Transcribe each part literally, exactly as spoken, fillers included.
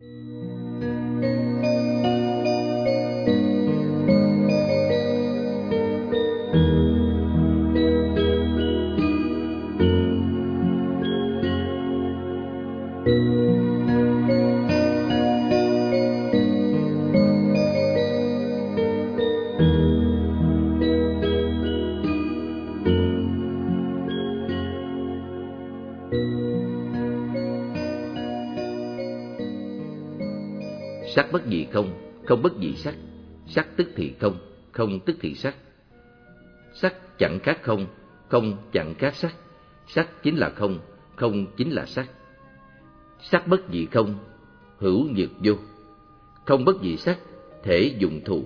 Sắc bất dị không, không bất dị sắc. Sắc tức thì không, không tức thì sắc. Sắc chẳng khác không, không chẳng khác sắc. Sắc chính là không, không chính là sắc. Sắc bất dị không, hữu nhược vô. Không bất dị sắc, thể dụng thù.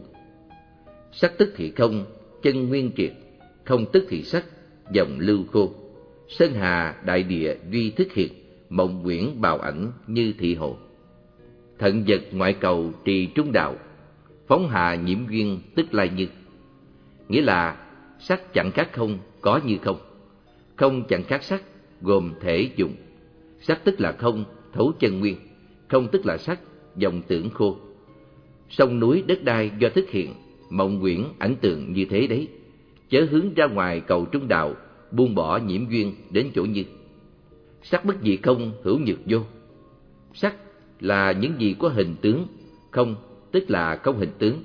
Sắc tức thì không, chân nguyên triệt. Không tức thì sắc, dòng lưu khô. Sơn hà đại địa duy thức hiện. Mộng quyển bào ảnh như thị hồ. Thận vật ngoại cầu trì trung đạo. Phóng hạ nhiễm duyên tức lai như. Nghĩa là sắc chẳng khác không, có như không. Không chẳng khác sắc, gồm thể dụng. Sắc tức là không, thấu chân nguyên. Không tức là sắc, dòng tưởng khô. Sông núi đất đai do thức hiện. Mộng quyển ảnh tượng như thế đấy. Chớ hướng ra ngoài cầu trung đạo. Buông bỏ nhiễm duyên đến chỗ như. Sắc bất dị không, hữu nhược vô. Sắc là những gì có hình tướng, không tức là không hình tướng.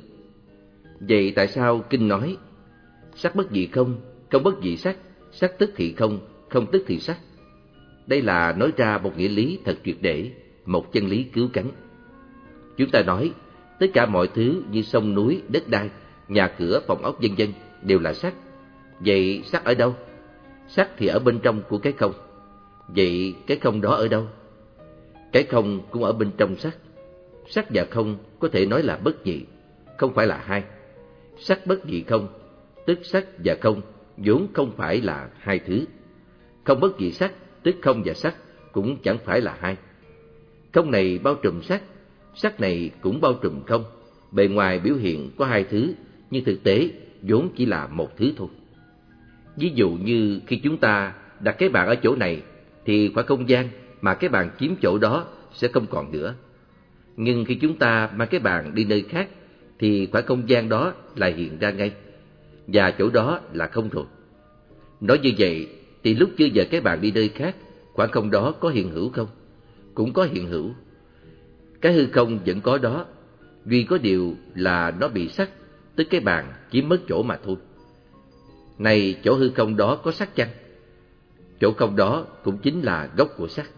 Vậy tại sao kinh nói sắc bất dị không, không bất dị sắc, sắc tức thì không, không tức thì sắc? Đây là nói ra một nghĩa lý thật triệt để, một chân lý cứu cánh. Chúng ta nói tất cả mọi thứ như sông núi, đất đai, nhà cửa, phòng ốc vân vân đều là sắc. Vậy sắc ở đâu? Sắc thì ở bên trong của cái không. Vậy cái không đó ở đâu? Cái không cũng ở bên trong sắc. Sắc và không có thể nói là bất nhị, không phải là hai. Sắc bất nhị không, tức sắc và không vốn không phải là hai thứ. Không bất nhị sắc, tức không và sắc cũng chẳng phải là hai. Không này bao trùm sắc, sắc này cũng bao trùm không. Bề ngoài biểu hiện có hai thứ, nhưng thực tế vốn chỉ là một thứ thôi. Ví dụ như khi chúng ta đặt cái bàn ở chỗ này, thì khoảng không gian mà cái bàn chiếm chỗ đó sẽ không còn nữa. Nhưng khi chúng ta mang cái bàn đi nơi khác, thì khoảng không gian đó lại hiện ra ngay, và chỗ đó là không rồi. Nói như vậy, thì lúc chưa giờ cái bàn đi nơi khác, khoảng không đó có hiện hữu không? Cũng có hiện hữu. Cái hư không vẫn có đó, duy có điều là nó bị sắc, tức cái bàn chiếm mất chỗ mà thôi. Này, chỗ hư không đó có sắc chăng? Chỗ không đó cũng chính là gốc của sắc.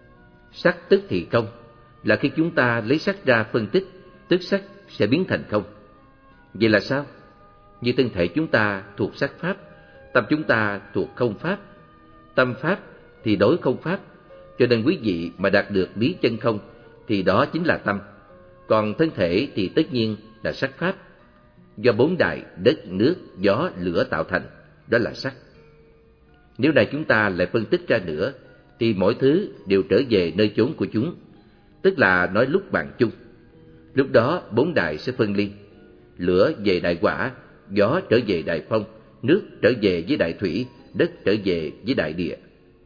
Sắc tức thì không, là khi chúng ta lấy sắc ra phân tích, tức sắc sẽ biến thành không. Vậy là sao? Như thân thể chúng ta thuộc sắc pháp, tâm chúng ta thuộc không pháp. Tâm pháp thì đối không pháp, cho nên quý vị mà đạt được lý chân không thì đó chính là tâm. Còn thân thể thì tất nhiên là sắc pháp, do bốn đại đất, nước, gió, lửa tạo thành, đó là sắc. Nếu này chúng ta lại phân tích ra nữa, thì mỗi thứ đều trở về nơi chốn của chúng, tức là nói lúc bằng chung. Lúc đó bốn đại sẽ phân ly, lửa về đại hỏa, gió trở về đại phong, nước trở về với đại thủy, đất trở về với đại địa.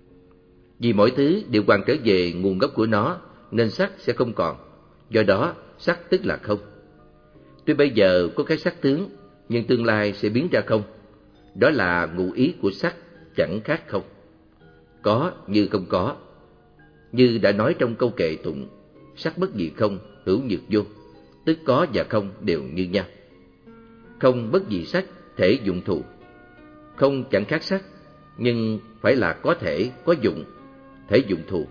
Vì mỗi thứ đều hoàn trở về nguồn gốc của nó, nên sắc sẽ không còn. Do đó sắc tức là không. Tuy bây giờ có cái sắc tướng, nhưng tương lai sẽ biến ra không. Đó là ngụ ý của sắc, chẳng khác không. Có như không có. Như đã nói trong câu kệ tụng, sắc bất dị không, hữu nhược vô, tức có và không đều như nhau. Không bất dị sắc, thể dụng thù. Không chẳng khác sắc, nhưng phải là có thể, có dụng, thể dụng thù.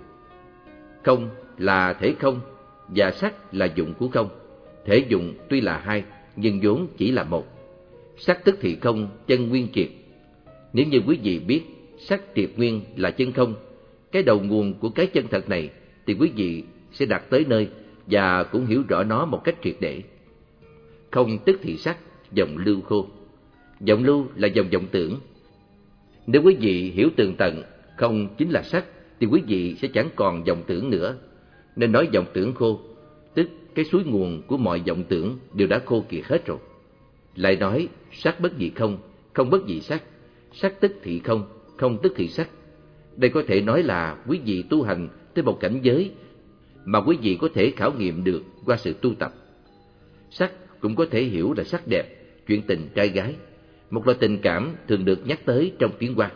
Không là thể không, và sắc là dụng của không. Thể dụng tuy là hai, nhưng vốn chỉ là một. Sắc tức thì không, chân nguyên triệt. Nếu như quý vị biết sắc triệt nguyên là chân không, cái đầu nguồn của cái chân thật này, thì quý vị sẽ đạt tới nơi và cũng hiểu rõ nó một cách triệt để. Không tức thì sắc, dòng lưu khô. Dòng lưu là dòng vọng tưởng. Nếu quý vị hiểu tường tận không chính là sắc, thì quý vị sẽ chẳng còn vọng tưởng nữa. Nên nói vọng tưởng khô, tức cái suối nguồn của mọi vọng tưởng đều đã khô kiệt hết rồi. Lại nói sắc bất dị không, không bất dị sắc, sắc tức thì không, không tức thì sắc. Đây có thể nói là quý vị tu hành tới một cảnh giới mà quý vị có thể khảo nghiệm được qua sự tu tập. Sắc cũng có thể hiểu là sắc đẹp, chuyện tình trai gái, một loại tình cảm thường được nhắc tới trong tiếng Hoa.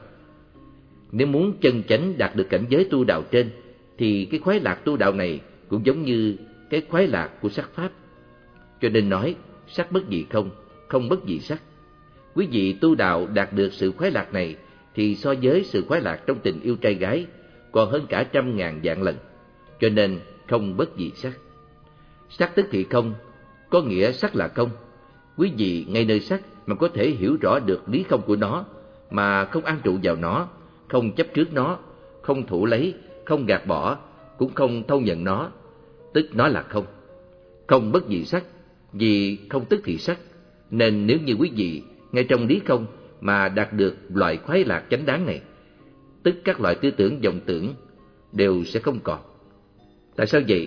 Nếu muốn chân chánh đạt được cảnh giới tu đạo trên, thì cái khoái lạc tu đạo này cũng giống như cái khoái lạc của sắc pháp. Cho nên nói, sắc bất dị không, không bất dị sắc. Quý vị tu đạo đạt được sự khoái lạc này, thì so với sự khoái lạc trong tình yêu trai gái, còn hơn cả trăm ngàn vạn lần. Cho nên không bất dị sắc. Sắc tức thị không, có nghĩa sắc là không. Quý vị ngay nơi sắc mà có thể hiểu rõ được lý không của nó, mà không an trụ vào nó, không chấp trước nó, không thủ lấy, không gạt bỏ, cũng không thâu nhận nó, tức nó là không. Không bất dị sắc, vì không tức thị sắc, nên nếu như quý vị ngay trong lý không mà đạt được loại khoái lạc chánh đáng này, tức các loại tư tưởng vọng tưởng đều sẽ không còn. Tại sao vậy?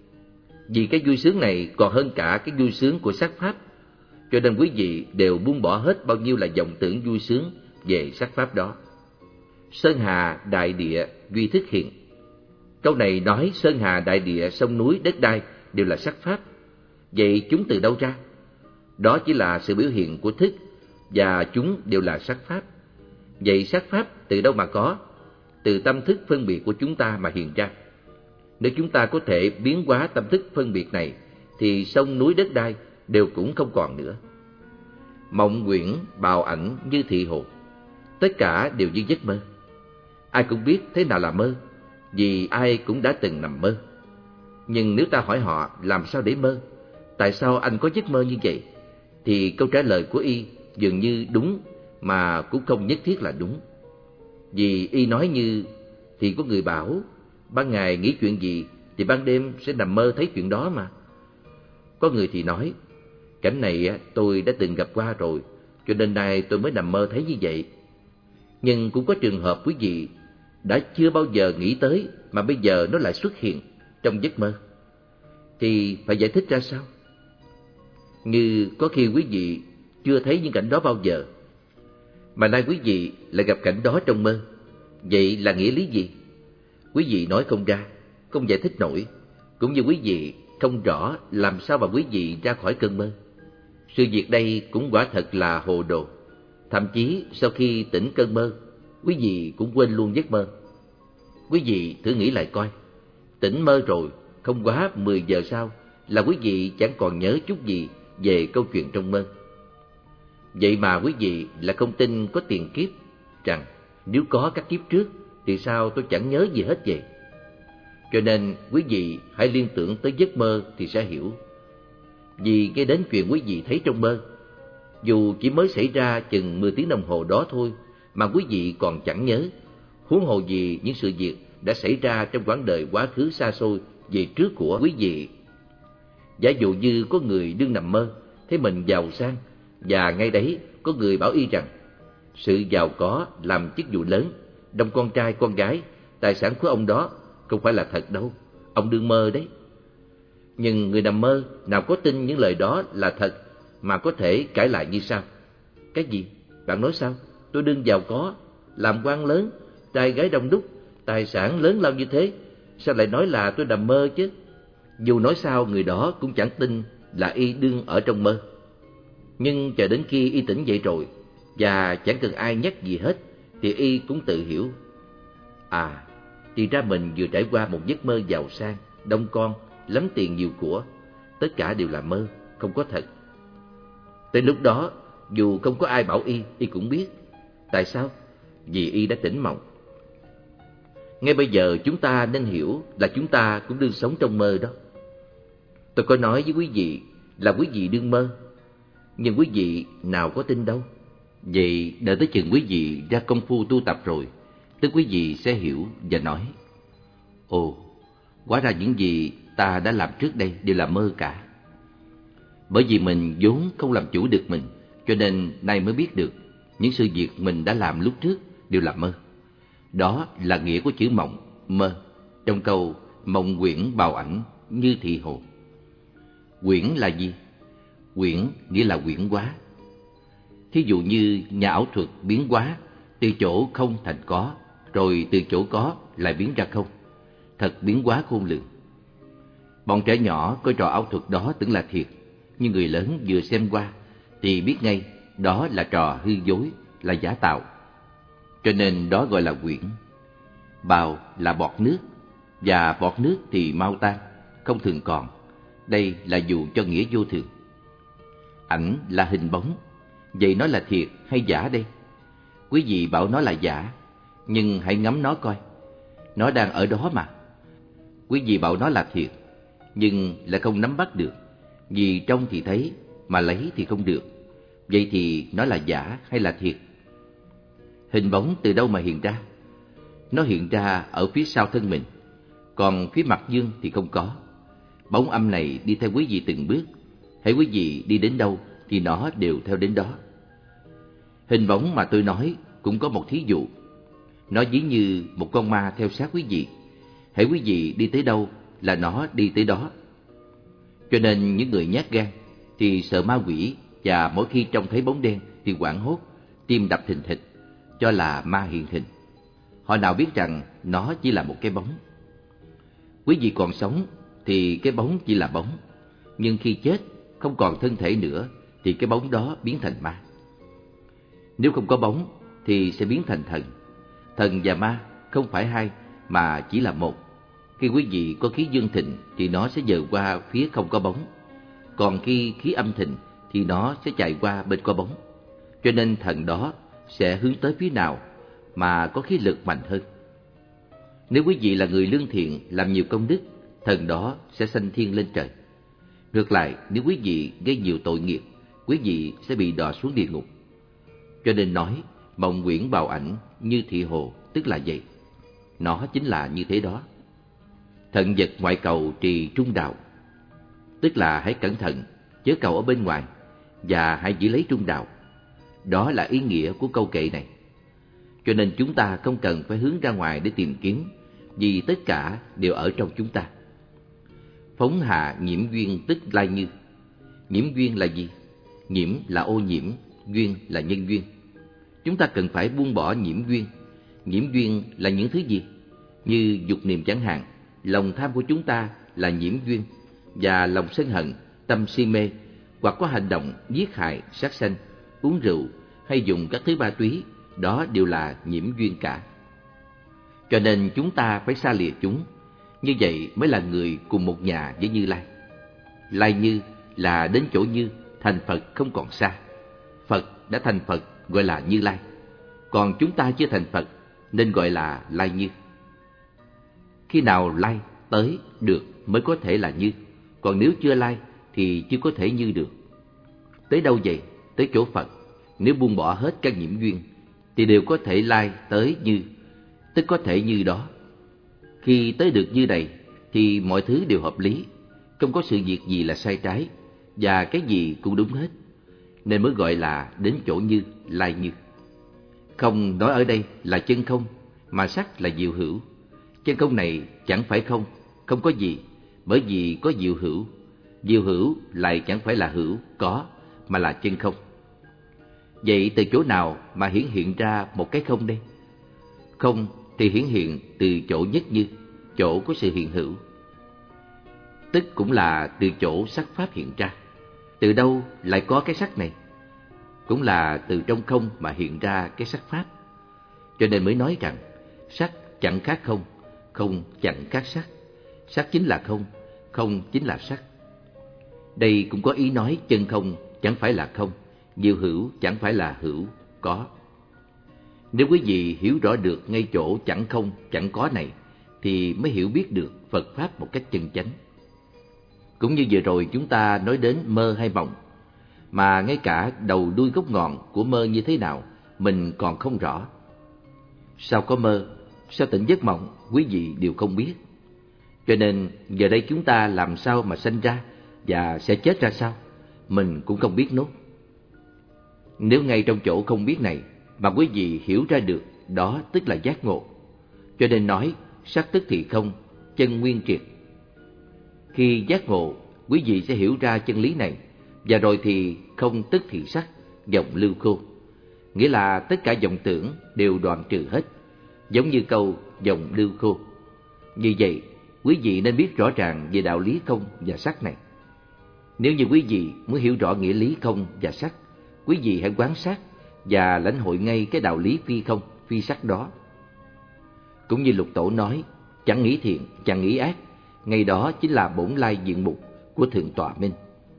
Vì cái vui sướng này còn hơn cả cái vui sướng của sắc pháp, cho nên quý vị đều buông bỏ hết bao nhiêu là vọng tưởng vui sướng về sắc pháp đó. Sơn hà đại địa duy thức hiện. Câu này nói sơn hà đại địa, sông núi, đất đai đều là sắc pháp. Vậy chúng từ đâu ra? Đó chỉ là sự biểu hiện của thức, và chúng đều là sắc pháp. Vậy sắc pháp từ đâu mà có? Từ tâm thức phân biệt của chúng ta mà hiện ra. Nếu chúng ta có thể biến hóa tâm thức phân biệt này, thì sông núi đất đai đều cũng không còn nữa. Mộng quyển, bào ảnh như thị hồ, tất cả đều như giấc mơ. Ai cũng biết thế nào là mơ, vì ai cũng đã từng nằm mơ. Nhưng nếu ta hỏi họ làm sao để mơ, tại sao anh có giấc mơ như vậy, thì câu trả lời của y dường như đúng mà cũng không nhất thiết là đúng. Vì y nói như thì có người bảo ban ngày nghĩ chuyện gì thì ban đêm sẽ nằm mơ thấy chuyện đó mà. Có người thì nói cảnh này tôi đã từng gặp qua rồi, cho nên nay tôi mới nằm mơ thấy như vậy. Nhưng cũng có trường hợp quý vị đã chưa bao giờ nghĩ tới mà bây giờ nó lại xuất hiện trong giấc mơ, thì phải giải thích ra sao? Như có khi quý vị chưa thấy những cảnh đó bao giờ, mà nay quý vị lại gặp cảnh đó trong mơ. Vậy là nghĩa lý gì? Quý vị nói không ra, không giải thích nổi. Cũng như quý vị không rõ làm sao mà quý vị ra khỏi cơn mơ. Sự việc đây cũng quả thật là hồ đồ. Thậm chí sau khi tỉnh cơn mơ, quý vị cũng quên luôn giấc mơ. Quý vị thử nghĩ lại coi, tỉnh mơ rồi, không quá mười giờ sau là quý vị chẳng còn nhớ chút gì về câu chuyện trong mơ. Vậy mà quý vị là không tin có tiền kiếp, rằng nếu có các kiếp trước thì sao tôi chẳng nhớ gì hết vậy. Cho nên quý vị hãy liên tưởng tới giấc mơ thì sẽ hiểu. Vì ngay đến chuyện quý vị thấy trong mơ, dù chỉ mới xảy ra chừng mười tiếng đồng hồ đó thôi mà quý vị còn chẳng nhớ, huống hồ gì những sự việc đã xảy ra trong quãng đời quá khứ xa xôi về trước của quý vị. Giả dụ như có người đương nằm mơ thấy mình giàu sang, và ngay đấy có người bảo y rằng sự giàu có, làm chức vụ lớn, đông con trai con gái, tài sản của ông đó không phải là thật đâu, ông đương mơ đấy. Nhưng người nằm mơ nào có tin những lời đó là thật mà có thể cãi lại như sau: cái gì? Bạn nói sao? Tôi đương giàu có, làm quan lớn, trai gái đông đúc, tài sản lớn lao như thế, sao lại nói là tôi nằm mơ chứ? Dù nói sao người đó cũng chẳng tin là y đương ở trong mơ. Nhưng chờ đến khi y tỉnh dậy rồi, và chẳng cần ai nhắc gì hết, thì y cũng tự hiểu: à, thì ra mình vừa trải qua một giấc mơ giàu sang, đông con, lắm tiền nhiều của. Tất cả đều là mơ, không có thật. Tới lúc đó, dù không có ai bảo y, y cũng biết. Tại sao? Vì y đã tỉnh mộng. Ngay bây giờ chúng ta nên hiểu là chúng ta cũng đương sống trong mơ đó. Tôi có nói với quý vị là quý vị đương mơ, nhưng quý vị nào có tin đâu. Vậy đợi tới chừng quý vị ra công phu tu tập rồi, tức quý vị sẽ hiểu và nói: ồ, hóa ra những gì ta đã làm trước đây đều là mơ cả. Bởi vì mình vốn không làm chủ được mình, cho nên nay mới biết được những sự việc mình đã làm lúc trước đều là mơ. Đó là nghĩa của chữ mộng, mơ, trong câu mộng quyển bào ảnh như thị hồ. Quyển là gì? Quyển nghĩa là quyển hóa. Thí dụ như nhà ảo thuật biến hóa, từ chỗ không thành có, rồi từ chỗ có lại biến ra không, thật biến hóa khôn lường. Bọn trẻ nhỏ coi trò ảo thuật đó tưởng là thiệt, nhưng người lớn vừa xem qua thì biết ngay đó là trò hư dối, là giả tạo. Cho nên đó gọi là quyển. Bào là bọt nước, và bọt nước thì mau tan, không thường còn. Đây là dụ cho nghĩa vô thường. Ảnh là hình bóng, vậy nó là thiệt hay giả đây? Quý vị bảo nó là giả, nhưng hãy ngắm nó coi, nó đang ở đó mà. Quý vị bảo nó là thiệt, nhưng lại không nắm bắt được, vì trông thì thấy, mà lấy thì không được. Vậy thì nó là giả hay là thiệt? Hình bóng từ đâu mà hiện ra? Nó hiện ra ở phía sau thân mình, còn phía mặt dương thì không có. Bóng âm này đi theo quý vị từng bước, hãy quý vị đi đến đâu thì nó đều theo đến đó. Hình bóng mà tôi nói cũng có một thí dụ. Nó ví như một con ma theo sát quý vị, hãy quý vị đi tới đâu là nó đi tới đó. Cho nên những người nhát gan thì sợ ma quỷ, và mỗi khi trông thấy bóng đen thì hoảng hốt, tim đập thình thịch, cho là ma hiện hình. Họ nào biết rằng nó chỉ là một cái bóng. Quý vị còn sống thì cái bóng chỉ là bóng, nhưng khi chết không còn thân thể nữa thì cái bóng đó biến thành ma. Nếu không có bóng thì sẽ biến thành thần. Thần và ma không phải hai mà chỉ là một. Khi quý vị có khí dương thịnh thì nó sẽ dời qua phía không có bóng, còn khi khí âm thịnh thì nó sẽ chạy qua bên có bóng. Cho nên thần đó sẽ hướng tới phía nào mà có khí lực mạnh hơn. Nếu quý vị là người lương thiện, làm nhiều công đức, thần đó sẽ sanh thiên lên trời. Ngược lại, nếu quý vị gây nhiều tội nghiệp, quý vị sẽ bị đọa xuống địa ngục. Cho nên nói mộng quyển bào ảnh như thị hồ, tức là vậy. Nó chính là như thế đó. Thận vật ngoại cầu trì trung đạo, tức là hãy cẩn thận, chớ cầu ở bên ngoài, và hãy giữ lấy trung đạo. Đó là ý nghĩa của câu kệ này. Cho nên chúng ta không cần phải hướng ra ngoài để tìm kiếm, vì tất cả đều ở trong chúng ta. Phóng hạ nhiễm duyên tức lai như. Nhiễm duyên là gì? Nhiễm là ô nhiễm, duyên là nhân duyên. Chúng ta cần phải buông bỏ nhiễm duyên. Nhiễm duyên là những thứ gì? Như dục niệm chẳng hạn, lòng tham của chúng ta là nhiễm duyên, và lòng sân hận, tâm si mê, hoặc có hành động giết hại, sát sanh, uống rượu hay dùng các thứ ma túy, đó đều là nhiễm duyên cả. Cho nên chúng ta phải xa lìa chúng. Như vậy mới là người cùng một nhà với Như Lai. Lai Như là đến chỗ Như, thành Phật không còn xa. Phật đã thành Phật gọi là Như Lai, còn chúng ta chưa thành Phật nên gọi là Lai Như. Khi nào lai tới được mới có thể là Như, còn nếu chưa lai thì chưa có thể Như được. Tới đâu vậy? Tới chỗ Phật. Nếu buông bỏ hết các nhiễm duyên thì đều có thể lai tới Như, tức có thể Như đó. Khi tới được Như này thì mọi thứ đều hợp lý, không có sự việc gì là sai trái, và cái gì cũng đúng hết, nên mới gọi là đến chỗ Như, lai Như. Không nói ở đây là chân không, mà sắc là diệu hữu. Chân không này chẳng phải không, không có gì, bởi vì có diệu hữu. Diệu hữu lại chẳng phải là hữu, có, mà là chân không. Vậy từ chỗ nào mà hiển hiện ra một cái không đây? Không thì hiển hiện từ chỗ nhất Như, chỗ có sự hiện hữu. Tức cũng là từ chỗ sắc pháp hiện ra. Từ đâu lại có cái sắc này? Cũng là từ trong không mà hiện ra cái sắc pháp. Cho nên mới nói rằng sắc chẳng khác không, không chẳng khác sắc. Sắc chính là không, không chính là sắc. Đây cũng có ý nói chân không chẳng phải là không, diệu hữu chẳng phải là hữu, có. Nếu quý vị hiểu rõ được ngay chỗ chẳng không, chẳng có này, thì mới hiểu biết được Phật Pháp một cách chân chánh. Cũng như vừa rồi chúng ta nói đến mơ hay mộng, mà ngay cả đầu đuôi gốc ngọn của mơ như thế nào mình còn không rõ. Sao có mơ, sao tỉnh giấc mộng, quý vị đều không biết. Cho nên giờ đây chúng ta làm sao mà sanh ra và sẽ chết ra sao, mình cũng không biết nốt. Nếu ngay trong chỗ không biết này mà quý vị hiểu ra được, đó tức là giác ngộ. Cho nên nói sắc tức thì không, chân nguyên triệt. Khi giác ngộ, quý vị sẽ hiểu ra chân lý này, và rồi thì không tức thì sắc, vọng lưu khô. Nghĩa là tất cả vọng tưởng đều đoạn trừ hết, giống như câu vọng lưu khô. Như vậy, quý vị nên biết rõ ràng về đạo lý không và sắc này. Nếu như quý vị muốn hiểu rõ nghĩa lý không và sắc, quý vị hãy quan sát và lãnh hội ngay cái đạo lý phi không, phi sắc đó. Cũng như Lục Tổ nói, chẳng nghĩ thiện, chẳng nghĩ ác, ngay đó chính là bổn lai diện mục của Thượng Tọa Minh.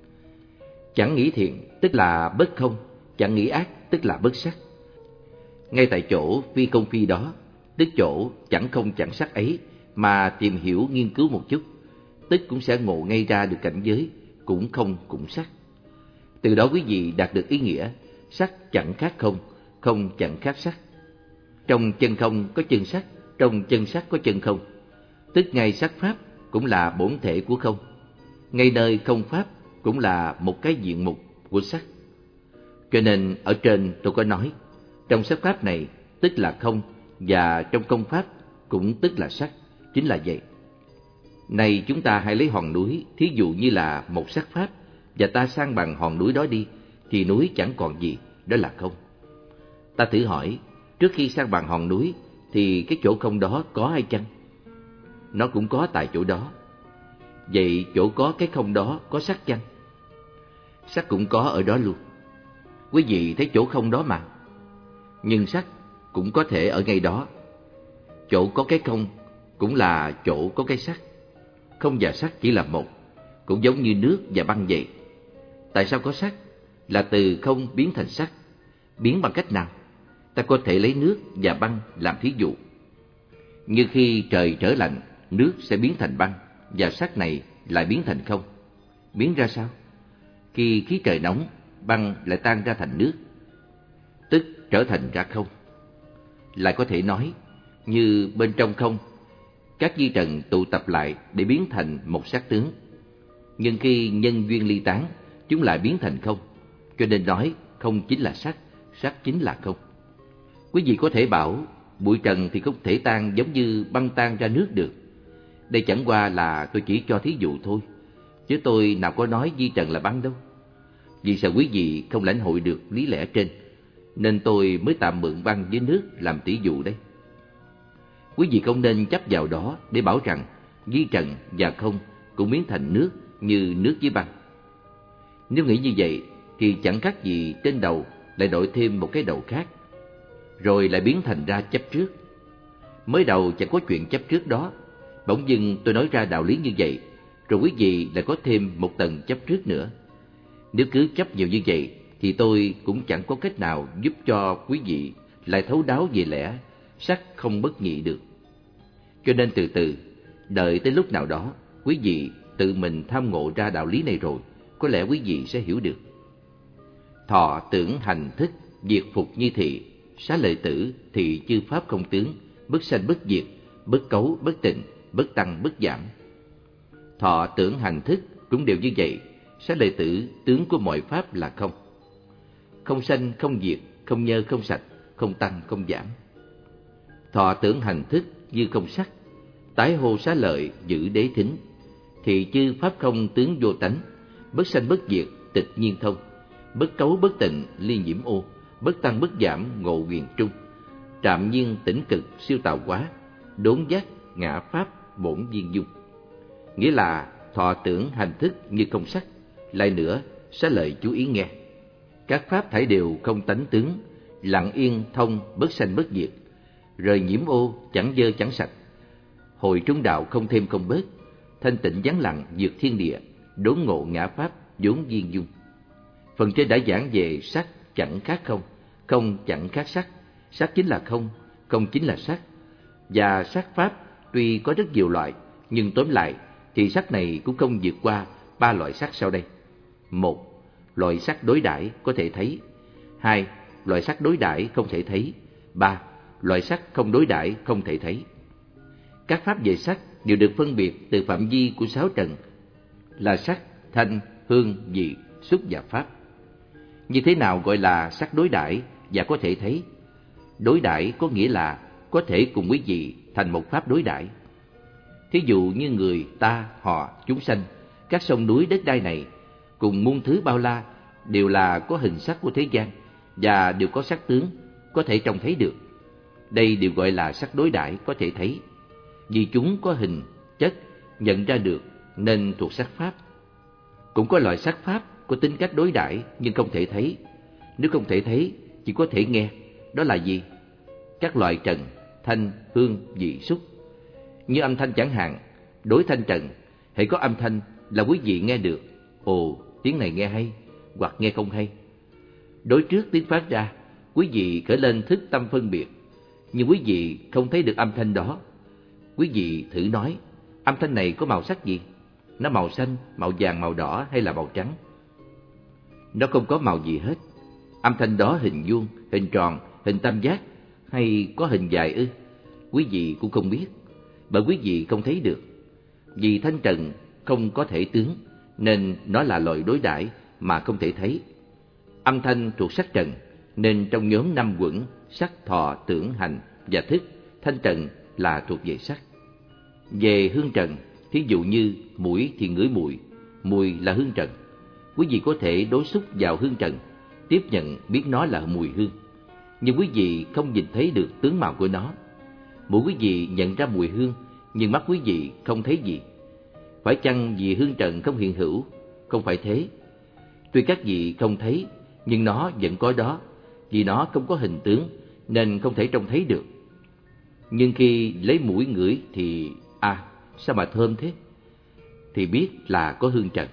Chẳng nghĩ thiện tức là bất không, chẳng nghĩ ác tức là bất sắc. Ngay tại chỗ phi không phi đó, tức chỗ chẳng không chẳng sắc ấy mà tìm hiểu nghiên cứu một chút, tức cũng sẽ ngộ ngay ra được cảnh giới cũng không cũng sắc. Từ đó quý vị đạt được ý nghĩa sắc chẳng khác không, không chẳng khác sắc. Trong chân không có chân sắc, trong chân sắc có chân không, tức ngay sắc pháp cũng là bổn thể của không, ngay nơi không pháp cũng là một cái diện mục của sắc. Cho nên ở trên tôi có nói, trong sắc pháp này tức là không, và trong công pháp cũng tức là sắc, chính là vậy. Này chúng ta hãy lấy hòn núi thí dụ như là một sắc pháp, và ta san bằng hòn núi đó đi, thì núi chẳng còn gì, đó là không. Ta thử hỏi, trước khi san bằng hòn núi thì cái chỗ không đó có hay chăng? Nó cũng có tại chỗ đó. Vậy chỗ có cái không đó có sắc chăng? Sắc cũng có ở đó luôn. Quý vị thấy chỗ không đó mà. Nhưng sắc cũng có thể ở ngay đó. Chỗ có cái không cũng là chỗ có cái sắc. Không và sắc chỉ là một, cũng giống như nước và băng vậy. Tại sao có sắc? Là từ không biến thành sắc. Biến bằng cách nào? Ta có thể lấy nước và băng làm thí dụ. Như khi trời trở lạnh, nước sẽ biến thành băng, và sắc này lại biến thành không. Biến ra sao? Khi khí trời nóng, băng lại tan ra thành nước, tức trở thành ra không. Lại có thể nói, như bên trong không, các vi trần tụ tập lại để biến thành một sắc tướng. Nhưng khi nhân duyên ly tán, chúng lại biến thành không. Cho nên nói không chính là sắc, sắc chính là không. Quý vị có thể bảo bụi trần thì không thể tan giống như băng tan ra nước được. Đây chẳng qua là tôi chỉ cho thí dụ thôi, chứ tôi nào có nói vi trần là băng đâu. Vì sợ quý vị không lãnh hội được lý lẽ trên, nên tôi mới tạm mượn băng với nước làm tỷ dụ đây. Quý vị không nên chấp vào đó để bảo rằng vi trần và không cũng biến thành nước như nước với băng. Nếu nghĩ như vậy thì chẳng khác gì trên đầu lại đội thêm một cái đầu khác, rồi lại biến thành ra chấp trước. Mới đầu chẳng có chuyện chấp trước đó, bỗng dưng tôi nói ra đạo lý như vậy, rồi quý vị lại có thêm một tầng chấp trước nữa. Nếu cứ chấp nhiều như vậy thì tôi cũng chẳng có cách nào giúp cho quý vị lại thấu đáo về lẽ sắc không bất nhị được. Cho nên từ từ, đợi tới lúc nào đó quý vị tự mình tham ngộ ra đạo lý này rồi, có lẽ quý vị sẽ hiểu được. Thọ tưởng hành thức, diệt phục như thị, xá lợi tử, thị chư pháp không tướng, bất sanh bất diệt, bất cấu bất tịnh, bất tăng bất giảm. Thọ tưởng hành thức cũng đều như vậy. Xá lợi tử, tướng của mọi pháp là không. Không sanh, không diệt, không nhơ, không sạch, không tăng, không giảm. Thọ tưởng hành thức như không sắc, tái hô xá lợi giữ đế thính, thì chư pháp không tướng vô tánh, bất sanh bất diệt, tịch nhiên thông, bất cấu bất tịnh, ly nhiễm ô, bất tăng bất giảm, ngộ huyền trung, trạm nhiên tĩnh cực, siêu tào quá, đốn giác, ngã pháp, bổn viên dung. Nghĩa là thọ tưởng hành thức như không sắc. Lại nữa, xá lợi chú ý nghe. Các pháp thảy đều không tánh tướng, lặng yên thông, bất sanh bất diệt, rời nhiễm ô, chẳng dơ chẳng sạch, hồi trung đạo không thêm không bớt, thanh tịnh vắng lặng vượt thiên địa, đốn ngộ ngã pháp, vốn viên dung. Phần trên đã giảng về sắc chẳng khác không, không chẳng khác sắc, sắc chính là không, không chính là sắc. Và sắc pháp tuy có rất nhiều loại, nhưng tóm lại thì sắc này cũng không vượt qua ba loại sắc sau đây. Một, loại sắc đối đãi có thể thấy. Hai, loại sắc đối đãi không thể thấy. Ba, loại sắc không đối đãi không thể thấy. Các pháp về sắc đều được phân biệt từ phạm vi của sáu trần là sắc, thanh, hương, vị, xúc và pháp. Như thế nào gọi là sắc đối đãi và có thể thấy? Đối đãi có nghĩa là có thể cùng quý vị thành một pháp đối đãi. Thí dụ như người, ta, họ, chúng sanh, các sông núi đất đai này cùng muôn thứ bao la đều là có hình sắc của thế gian và đều có sắc tướng có thể trông thấy được. Đây đều gọi là sắc đối đãi có thể thấy, vì chúng có hình, chất nhận ra được nên thuộc sắc pháp. Cũng có loại sắc pháp có tính cách đối đãi nhưng không thể thấy. Nếu không thể thấy, chỉ có thể nghe. Đó là gì? Các loại trần, thanh, hương, vị, xúc. Như âm thanh chẳng hạn, đối thanh trần, hễ có âm thanh là quý vị nghe được. Ồ, tiếng này nghe hay, hoặc nghe không hay. Đối trước tiếng phát ra, quý vị khởi lên thức tâm phân biệt, nhưng quý vị không thấy được âm thanh đó. Quý vị thử nói, âm thanh này có màu sắc gì? Nó màu xanh, màu vàng, màu đỏ hay là màu trắng? Nó không có màu gì hết. Âm thanh đó hình vuông, hình tròn, hình tam giác hay có hình dài ư? Quý vị cũng không biết, bởi quý vị không thấy được. Vì thanh trần không có thể tướng, nên nó là loại đối đãi mà không thể thấy. Âm thanh thuộc sắc trần, nên trong nhóm năm quẩn sắc, thọ, tưởng, hành và thức, thanh trần là thuộc về sắc. Về hương trần, thí dụ như mũi thì ngửi mùi, mùi là hương trần. Quý vị có thể đối xúc vào hương trần, tiếp nhận biết nó là mùi hương, nhưng quý vị không nhìn thấy được tướng màu của nó. Mũi quý vị nhận ra mùi hương, nhưng mắt quý vị không thấy gì. Phải chăng vì hương trần không hiện hữu? Không phải thế. Tuy các vị không thấy, nhưng nó vẫn có đó, vì nó không có hình tướng nên không thể trông thấy được. Nhưng khi lấy mũi ngửi thì à, sao mà thơm thế, thì biết là có hương trần.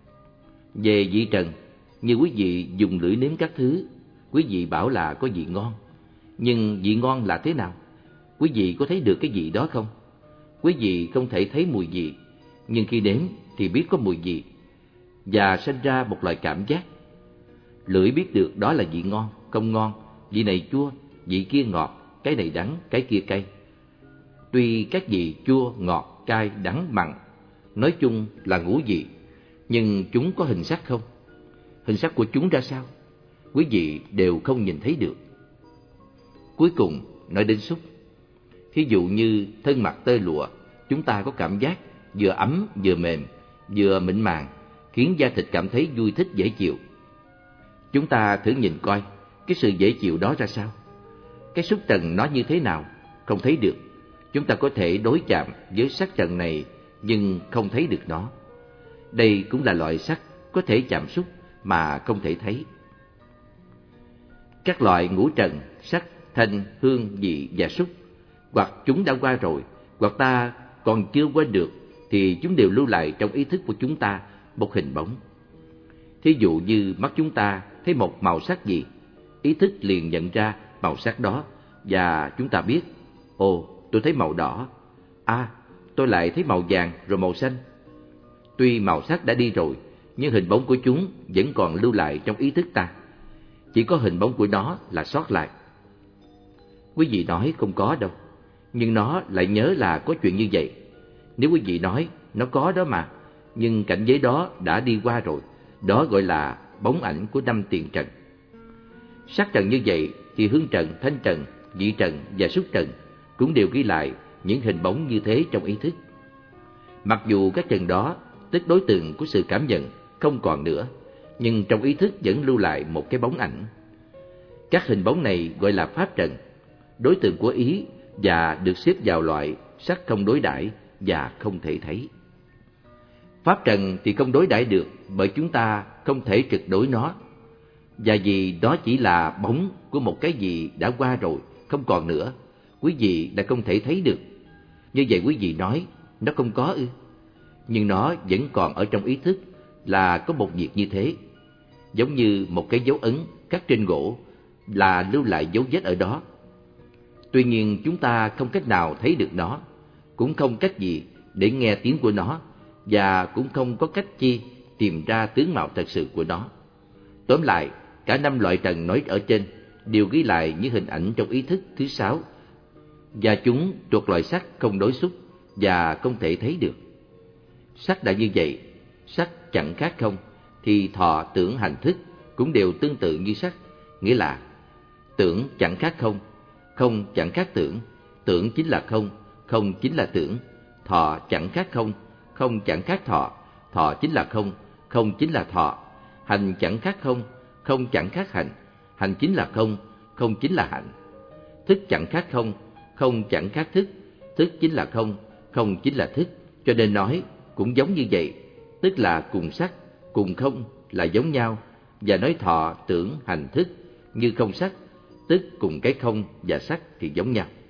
Về vị trần, như quý vị dùng lưỡi nếm các thứ, quý vị bảo là có vị ngon. Nhưng vị ngon là thế nào? Quý vị có thấy được cái vị đó không? Quý vị không thể thấy mùi vị, nhưng khi nếm thì biết có mùi vị, và sinh ra một loại cảm giác. Lưỡi biết được đó là vị ngon, không ngon, vị này chua, vị kia ngọt, cái này đắng, cái kia cay. Tuy các vị chua, ngọt, cay, đắng, mặn, nói chung là ngũ vị, nhưng chúng có hình sắc không? Hình sắc của chúng ra sao? Quý vị đều không nhìn thấy được. Cuối cùng nói đến xúc. Thí dụ như thân mặt tơ lụa, chúng ta có cảm giác vừa ấm vừa mềm, vừa mịn màng, khiến da thịt cảm thấy vui thích dễ chịu. Chúng ta thử nhìn coi cái sự dễ chịu đó ra sao. Cái xúc trần nó như thế nào? Không thấy được. Chúng ta có thể đối chạm với sắc trần này, nhưng không thấy được nó. Đây cũng là loại sắc có thể chạm xúc mà không thể thấy. Các loại ngũ trần, sắc, thanh, hương, vị và xúc, hoặc chúng đã qua rồi, hoặc ta còn chưa qua được, thì chúng đều lưu lại trong ý thức của chúng ta một hình bóng. Thí dụ như mắt chúng ta thấy một màu sắc gì, ý thức liền nhận ra màu sắc đó, và chúng ta biết, ồ, tôi thấy màu đỏ, à, tôi lại thấy màu vàng rồi màu xanh. Tuy màu sắc đã đi rồi, nhưng hình bóng của chúng vẫn còn lưu lại trong ý thức ta. Chỉ có hình bóng của nó là sót lại. Quý vị nói không có đâu, nhưng nó lại nhớ là có chuyện như vậy. Nếu quý vị nói nó có đó mà, nhưng cảnh giới đó đã đi qua rồi, đó gọi là bóng ảnh của năm tiền trần. Sắc trần như vậy thì hương trần, thanh trần, vị trần và xúc trần cũng đều ghi lại những hình bóng như thế trong ý thức. Mặc dù các trần đó, tức đối tượng của sự cảm nhận, không còn nữa, nhưng trong ý thức vẫn lưu lại một cái bóng ảnh. Các hình bóng này gọi là pháp trần, đối tượng của ý, và được xếp vào loại sắc không đối đãi và không thể thấy. Pháp trần thì không đối đãi được, bởi chúng ta không thể trực đối nó, và vì đó chỉ là bóng của một cái gì đã qua rồi, không còn nữa, quý vị đã không thể thấy được. Như vậy quý vị nói nó không có ư? Nhưng nó vẫn còn ở trong ý thức, là có một việc như thế. Giống như một cái dấu ấn khắc trên gỗ là lưu lại dấu vết ở đó. Tuy nhiên chúng ta không cách nào thấy được nó, cũng không cách gì để nghe tiếng của nó, và cũng không có cách chi tìm ra tướng mạo thật sự của nó. Tóm lại, cả năm loại trần nói ở trên đều ghi lại những hình ảnh trong ý thức thứ sáu, và chúng thuộc loại sắc không đối xúc và không thể thấy được. Sắc đã như vậy, sắc chẳng khác không, thì thọ, tưởng, hành, thức cũng đều tương tự như sắc, nghĩa là tưởng chẳng khác không, không chẳng khác tưởng, tưởng chính là không, không chính là tưởng, thọ chẳng khác không, không chẳng khác thọ, thọ chính là không, không chính là thọ, hành chẳng khác không, không chẳng khác hành, hành chính là không, không chính là hạnh, thức chẳng khác không, không chẳng khác thức, thức chính là không, không chính là thức, Cho nên nói cũng giống như vậy, tức là cùng sắc, cùng không là giống nhau, và nói thọ, tưởng, hành, thức như không sắc, tức cùng cái không và sắc thì giống nhau.